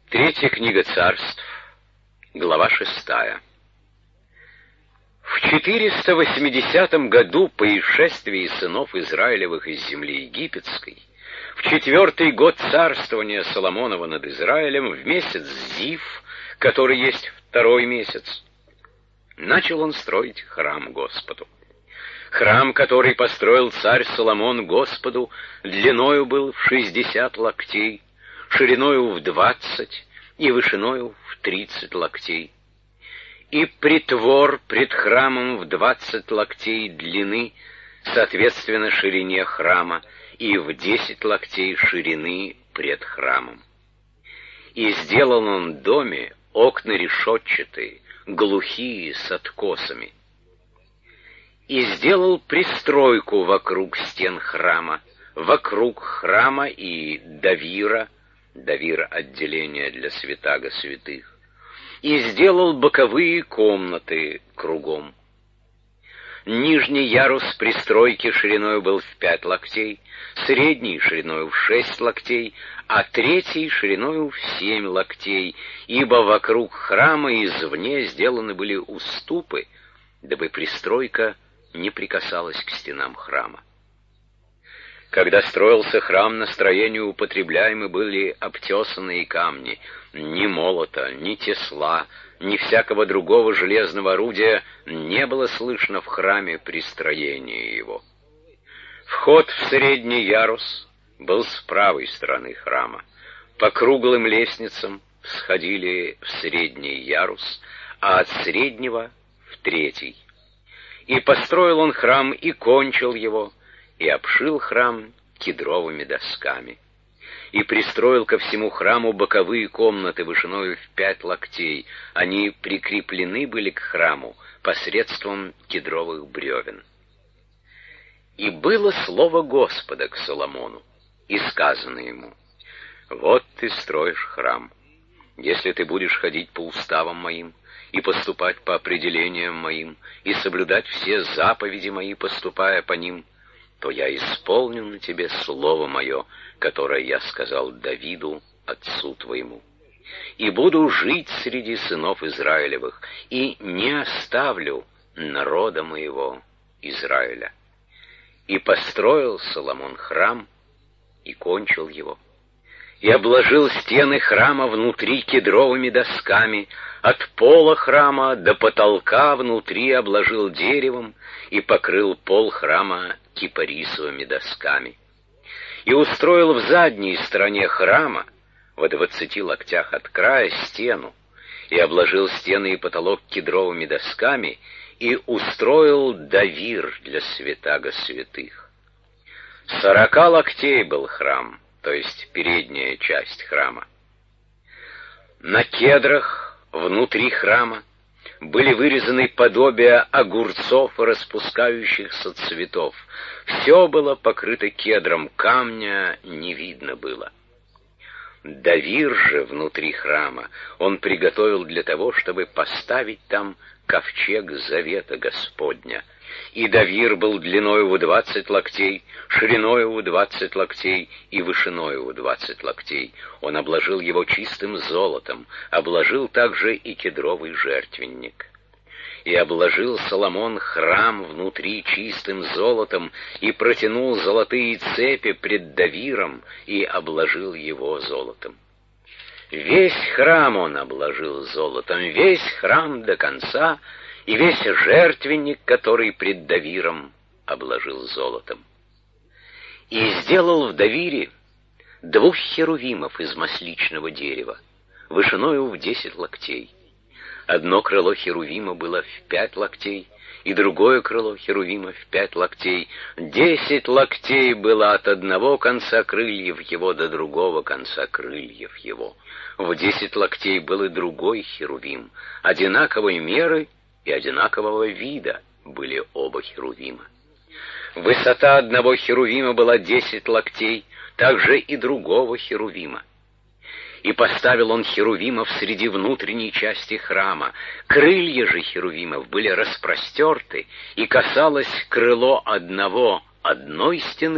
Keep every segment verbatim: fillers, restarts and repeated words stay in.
Третья книга Царств, глава шестая. В четыреста восьмидесятом году по исшествии сынов Израилевых из земли египетской, в четвертый год царствования Соломонова над Израилем, в месяц Зив, который есть второй месяц, начал он строить храм Господу. Храм, который построил царь Соломон Господу, длиною был в шестьдесят локтей, шириною в двадцать и вышиною в тридцать локтей. И притвор пред храмом в двадцать локтей длины, соответственно ширине храма, и в десять локтей ширины пред храмом. И сделал он в доме окна решетчатые, глухие, с откосами. И сделал пристройку вокруг стен храма, вокруг храма и давира, давир — отделение для святаго святых, и сделал боковые комнаты кругом. Нижний ярус пристройки шириной был в пять локтей, средний шириной в шесть локтей, а третий шириной в семь локтей, ибо вокруг храма извне сделаны были уступы, дабы пристройка не прикасалась к стенам храма. Когда строился храм, на строение употребляемы были обтесанные камни. Ни молота, ни тесла, ни всякого другого железного орудия не было слышно в храме при строении его. Вход в средний ярус был с правой стороны храма. По круглым лестницам всходили в средний ярус, а от среднего — в третий. И построил он храм, и кончил его, и обшил храм кедровыми досками. И пристроил ко всему храму боковые комнаты вышиною в пять локтей. Они прикреплены были к храму посредством кедровых бревен. И было слово Господа к Соломону, и сказано ему: «Вот ты строишь храм. Если ты будешь ходить по уставам моим, и поступать по определениям моим, и соблюдать все заповеди мои, поступая по ним, то я исполню на тебе слово мое, которое я сказал Давиду, отцу твоему. И буду жить среди сынов Израилевых, и не оставлю народа моего Израиля». И построил Соломон храм, и кончил его. И обложил стены храма внутри кедровыми досками, от пола храма до потолка внутри обложил деревом и покрыл пол храма кипарисовыми досками. И устроил в задней стороне храма, в двадцати локтях от края, стену, и обложил стены и потолок кедровыми досками, и устроил давир для святаго святых. Сорока локтей был храм, то есть передняя часть храма. На кедрах внутри храма были вырезаны подобия огурцов и распускающихся цветов. Все было покрыто кедром, камня не видно было. Давир же внутри храма он приготовил для того, чтобы поставить там ковчег завета Господня. И давир был длиною в двадцать локтей, шириною в двадцать локтей и вышиною в двадцать локтей. Он обложил его чистым золотом, обложил также и кедровый жертвенник. И обложил Соломон храм внутри чистым золотом, и протянул золотые цепи пред давиром, и обложил его золотом. Весь храм он обложил золотом, весь храм до конца, и весь жертвенник, который пред давиром, обложил золотом. И сделал в давире двух херувимов из масличного дерева, вышиною в десять локтей. Одно крыло херувима было в пять локтей, и другое крыло херувима в пять локтей. Десять локтей было от одного конца крыльев его до другого конца крыльев его. В десять локтей был и другой херувим, одинаковой меры и одинакового вида были оба херувима. Высота одного херувима была десять локтей, также и другого херувима. И поставил он херувимов среди внутренней части храма. Крылья же херувимов были распростерты, и касалось крыло одного одной стены,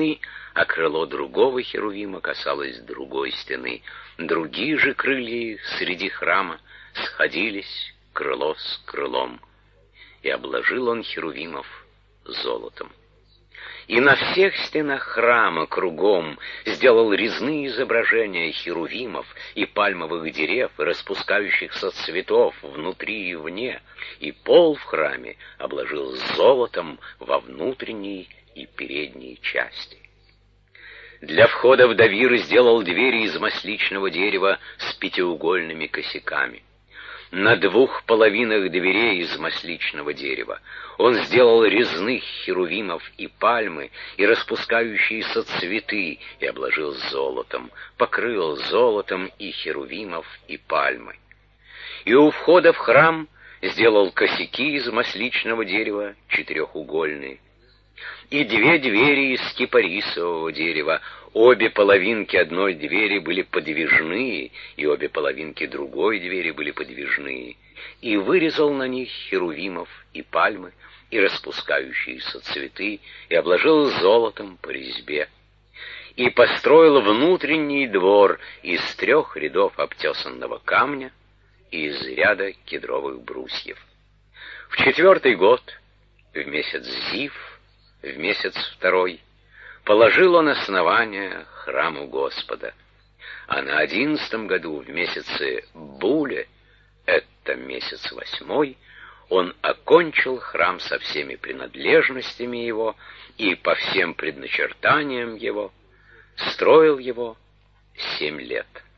а крыло другого херувима касалось другой стены. Другие же крылья среди храма сходились крыло с крылом, и обложил он херувимов золотом. И на всех стенах храма кругом сделал резные изображения херувимов и пальмовых дерев, и распускающихся цветов внутри и вне, и пол в храме обложил золотом во внутренней и передней части. Для входа в Давир сделал двери из масличного дерева с пятиугольными косяками. На двух половинах дверей из масличного дерева он сделал резных херувимов и пальмы, и распускающиеся цветы, и обложил золотом, покрыл золотом и херувимов, и пальмы. И у входа в храм сделал косяки из масличного дерева четырехугольные, и две двери из кипарисового дерева. Обе половинки одной двери были подвижные, и обе половинки другой двери были подвижные. И вырезал на них херувимов и пальмы, и распускающиеся цветы, и обложил золотом по резьбе. И построил внутренний двор из трех рядов обтесанного камня и из ряда кедровых брусьев. В четвертый год, в месяц Зив, в месяц второй, положил он основание храму Господа. А на одиннадцатом году, в месяце Буле, это месяц восьмой, он окончил храм со всеми принадлежностями его и по всем предначертаниям его, строил его семь лет.